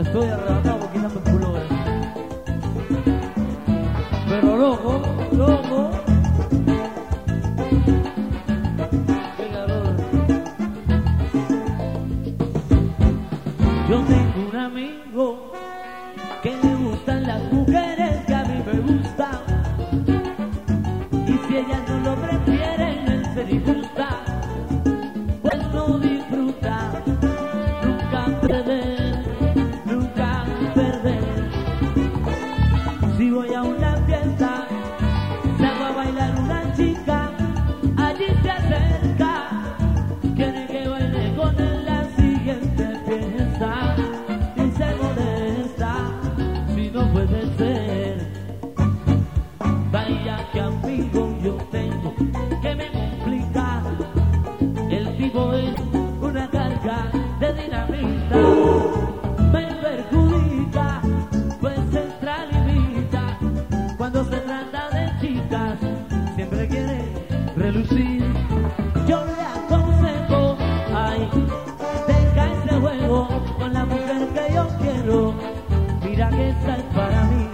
Estoy arrebatado quitando el culo, pero loco, loco. Yo tengo un amigo que le gustan las mujeres que a mí me gustan, y si ellas no lo prefieren, él se disgusta, pues no disfruta, nunca perder, nunca perder. Si voy a una fiesta, salgo a bailar una chica, allí se acerca, quiere que baile con él la siguiente fiesta, y se molesta si no puede ser. Vaya que amigo yo tengo que me complica, el tipo es una carga de dinamita, me perjudica, pues se extralimita, cuando se trata de chicas siempre quiere relucir. Yo le aconsejo, ay, deja ese juego con la mujer que yo quiero, mira que esa es para mí,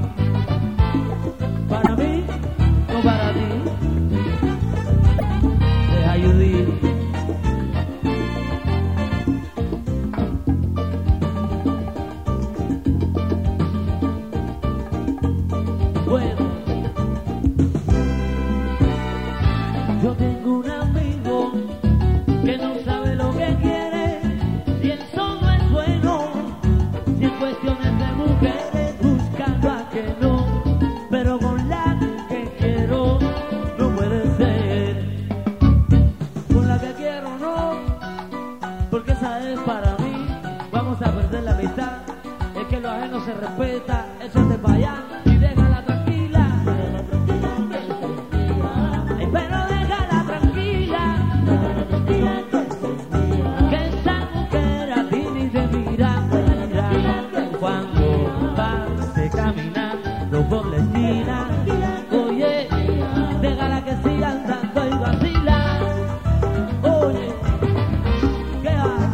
no para ti. Deja Judith. Bueno, yo tengo un amigo que no sabe lo que quiere, y eso no es bueno, si en cuestiones de mujeres buscando a que no, pero con la que quiero no puede ser. Con la que quiero no, porque esa es para mí. Vamos a perder la amistad, es que lo ajeno se respeta, échate para allá y déjala tranquila. Pero déjala tranquila, que esa mujer a ti ni te mira, cuando pase caminando por la esquina. Oye, déjala que siga andando y vacila. Oye, ¿qué va?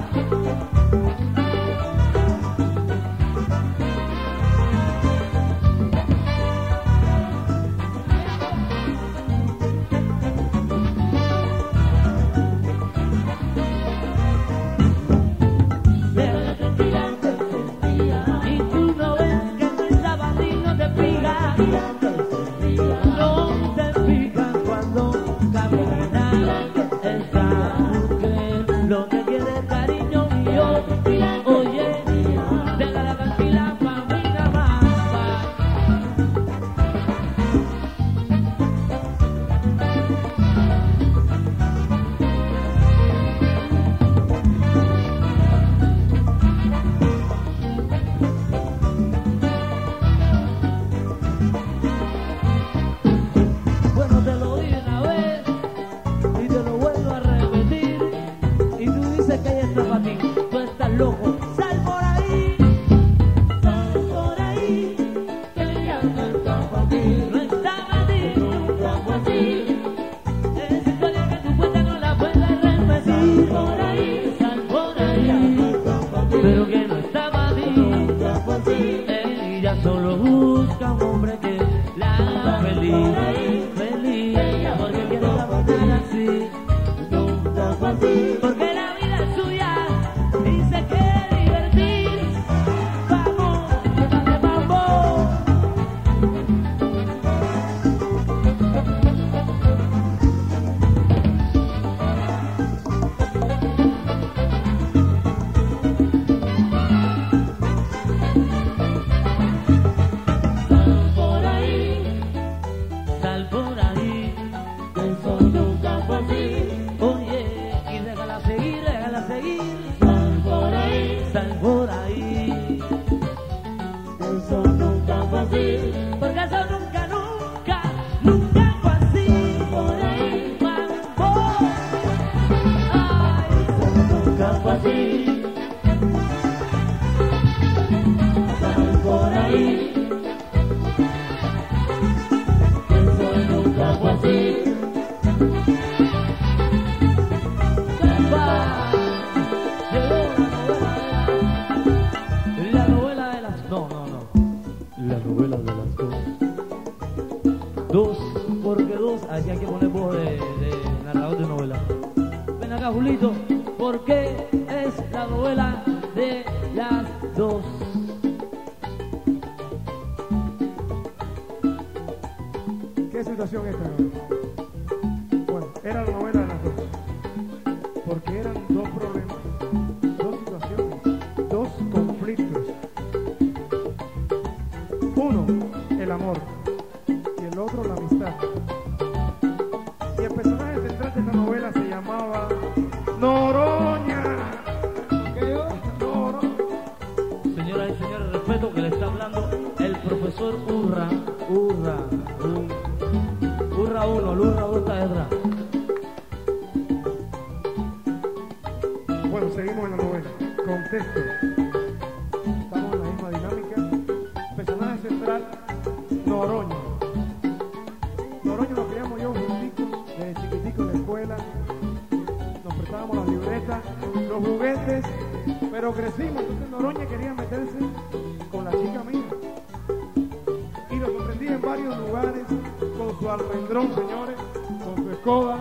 Y tú no ves que no estaba ni no te fijas, no te fijas cuando camina esa mujer, lo que quiere es cariño mío. Oye, déjala tranquila pa' mí nada más. Bueno, te lo dije una vez y te lo vuelvo a repetir, y tú dices que ella está para ti, tú estás loco. Sal por ahí, que ella no está para ti, no está para ti, nunca fue así. Esa historia que tú cuentas no la puedes repetir. Sal por ahí, pero que no está para ti. Ella solo busca un hombre que la haga feliz, porque quiere la mujer así, porque la vida es suya y se quiere. Venga, Julito, porque es la novela de las dos. ¿Qué situación es esta novela? Bueno, era la novela de las dos. Porque eran dos problemas, dos situaciones, dos conflictos. Uno, el amor, y el otro, la amistad. Y el personaje central de esta novela se llamaba Noroña. Noroña. Señoras y señores, respeto que le está hablando el profesor Urra 1, el Urra 2 está detrás. Bueno, seguimos en la novela. Contexto. Estamos en la misma dinámica. Personaje central, Noroña. Noroña nos criamos yo juntitos, desde chiquitico en la escuela. Nos prestábamos las libretas, los juguetes, pero crecimos. Entonces Noroña quería meterse con la chica mía. Y lo sorprendí en varios lugares con su almendrón, señores, con su escoba,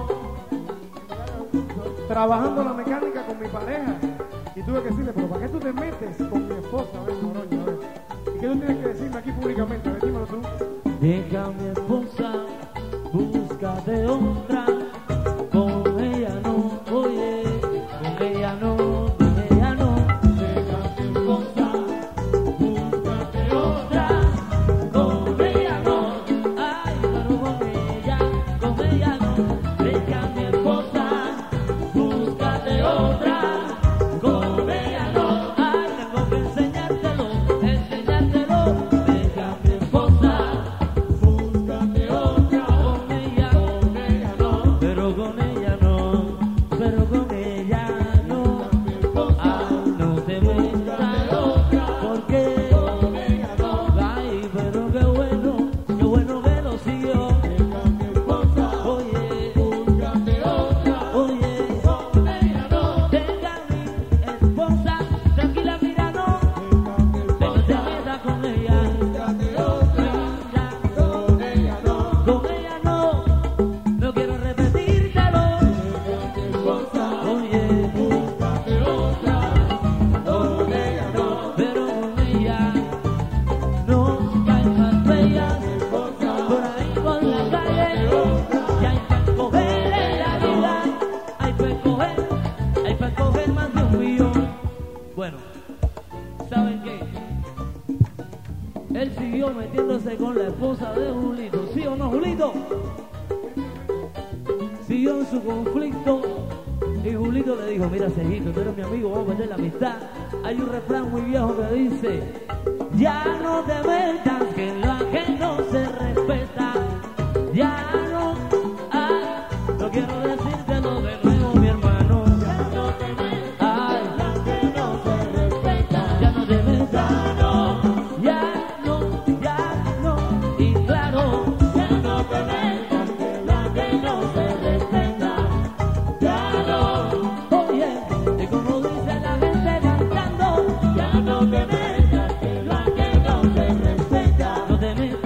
trabajando la mecánica con mi pareja. Y tuve que decirle, pero ¿para qué tú te metes con mi esposa? A ver, Noroña, a ver. ¿Y qué tú tienes que decirme aquí públicamente? A ver, dímelo tú. Deja a mi esposa, búscate otra, con ella no, oye, con ella no, con ella no. Deja a mi esposa, búscate otra, con ella no, ay, pero con ella no. Deja a mi esposa, búscate otra, con ella no, ay, tengo que enseñártelo. Deja a mi esposa, búscate otra, con ella no, pero con ella no, pero con ella no. Ay, no te metas, porque ay, pero qué bueno que lo siguió. Oye, oye, deja a mi esposa, tranquila, mira, no te metas con ella. Con ella no quiero repetírtelo. Oye, búscate otra, con ella no, pero con ella no. Ya hay más bellas por ahí por la calle, ya hay para escoger en la vida, hay para escoger más de un millón. Bueno, ¿saben qué? Él siguió metiéndose con la esposa de Julito, ¿sí o no, Julito? Siguió en su conflicto y Julito le dijo, mira, Cejito, tú eres mi amigo, vamos a meter la amistad. Hay un refrán muy viejo que dice, ya no te metas que en lo ajeno se respeta. Ya no, ay, no quiero decírtelo de nuevo, mi hermano. Ya no te metas, ay, la que no se respeta. Ya no te metas, ya no, y claro, ya no te metas que la que no se respeta. Ya no, oye, y como dice la gente cantando, ya no te metas que la que no se respeta. No te metas.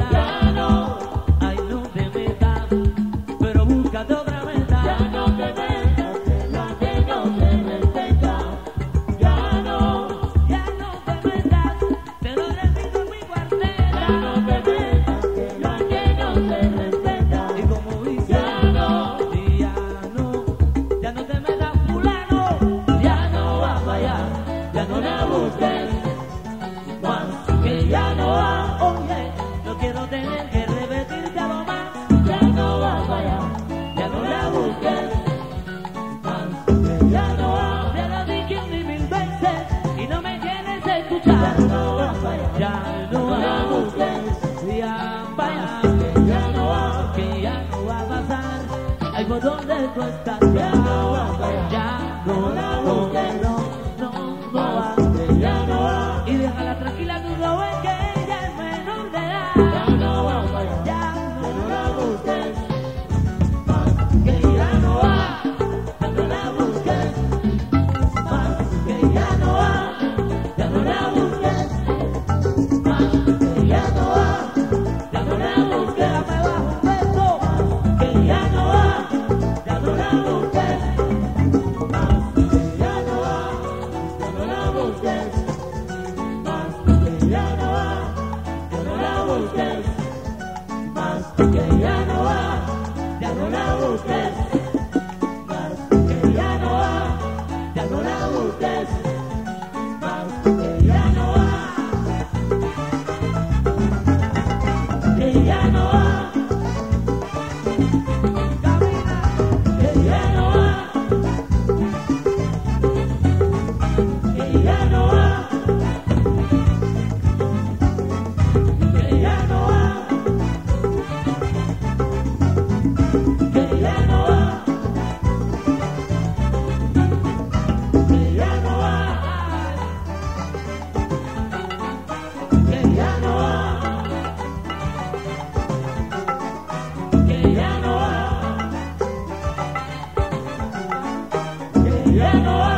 ya no va,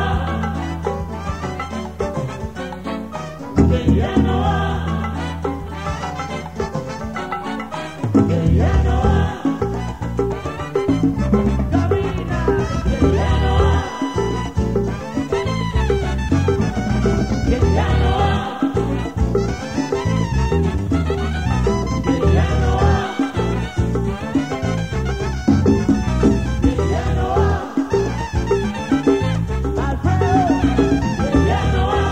que ya no va, que ya no va, camina, que ya no va, que ya no va, que ya no va, que ya no va, Alfredo, que ya no va,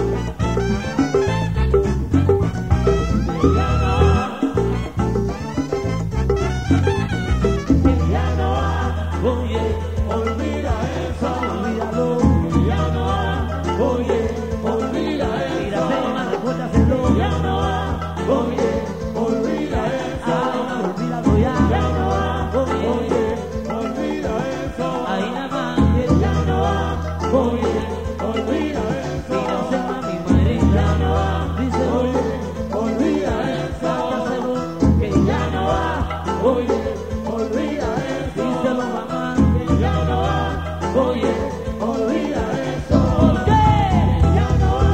que ya no va, que ya no va, oye, olvida eso, olvídalo, que ya no va, oye, olvida eso, mira, tema, recuerda hacerlo, ya no va, oye, olvida eso, olvídalo ya, ya no va, oye, olvida eso, ahí nada más, que ya no va, oye, olvida eso, mira, tema, mi madre, ya no va, dice, oye, olvida eso, hágaselo, que ya no va, oye, olvida eso, díselo mamá, que ya no va, oye, olvida eso, que ya no va,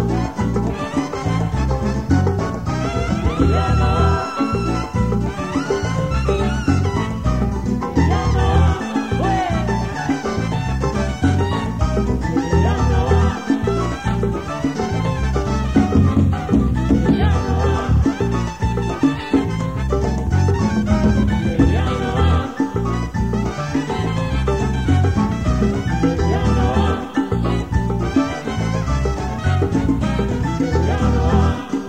que ya no va, que ya no va, pues, que ya no va, que ya no va, que ya no va, que ya no va, que ya no va,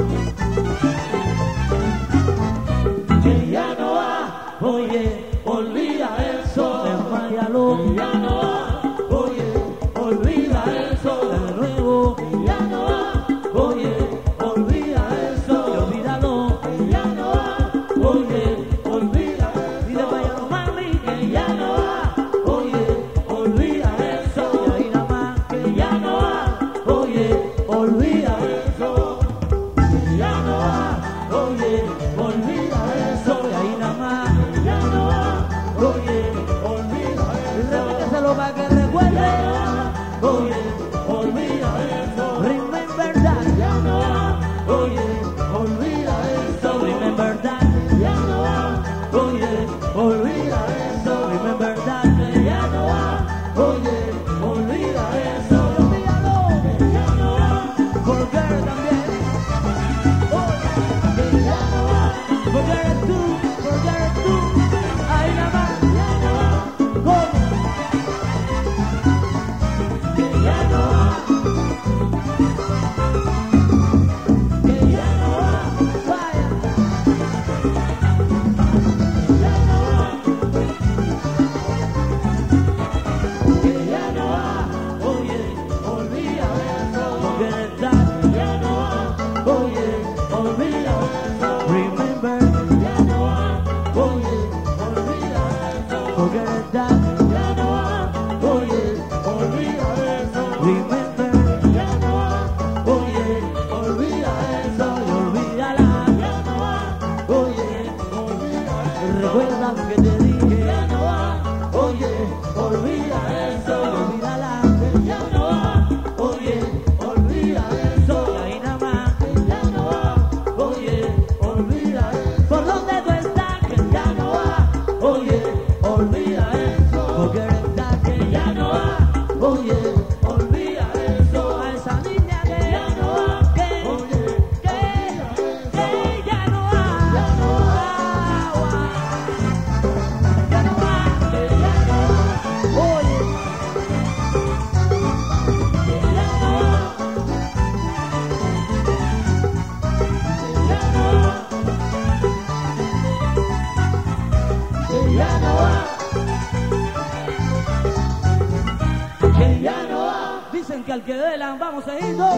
que ya no va, oye, olvida eso, desmayalo, que ya no va, oye, olvida eso, de nuevo, que ya no va, oye, olvida eso, y olvídalo, que ya no va, oye, olvida eso, y desmayalo, mami, que ya no va, oye, olvida eso, y ahí nada más, que ya no va, oye, olvida eso, que ya no va, oye, olvida eso, y ahí nada más, que ya no va, oye, olvida eso, y repíteselo para que recuerde, oye, olvida eso, remember that, ya no va, oye, olvida eso, remember that, ya no va, oye, olvida eso, remember that, ya no va, oye, olvida eso, olvídalo, que ya no va, forget también, oye, que ya no va, forget tú, ahí nada más, ya no va, ¿cómo? Que ya no va, que ya no va, vaya, que ya no va, que ya no va, oye, olvida eso, forget that, que ya no va, oye, olvida eso, remember, que ya no va, oye, olvida eso, forget that, que ya no va, oye, olvida eso, remember, que ya no va, oye, olvida eso, y olvídala, ya no va, oye, olvida eso, recuerda lo que te dije, ya no va, oye, olvida eso, y olvídala, que ya no va, oye, olvida eso, y ahí nada más, que ya no va, oye, olvida eso, por donde tú estás, que ya no va, oye, olvida eso, porque está que ya no va, oye, olvida eso, a esa niña que ya no va, que, oye, que ya no va, ya no va, ya no va, que ya no va, oye, que ya no va, que ya no va, que ya no va, que ya no va. Dicen que al que velan vamos a irnos.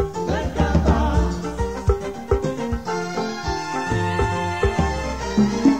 Dicen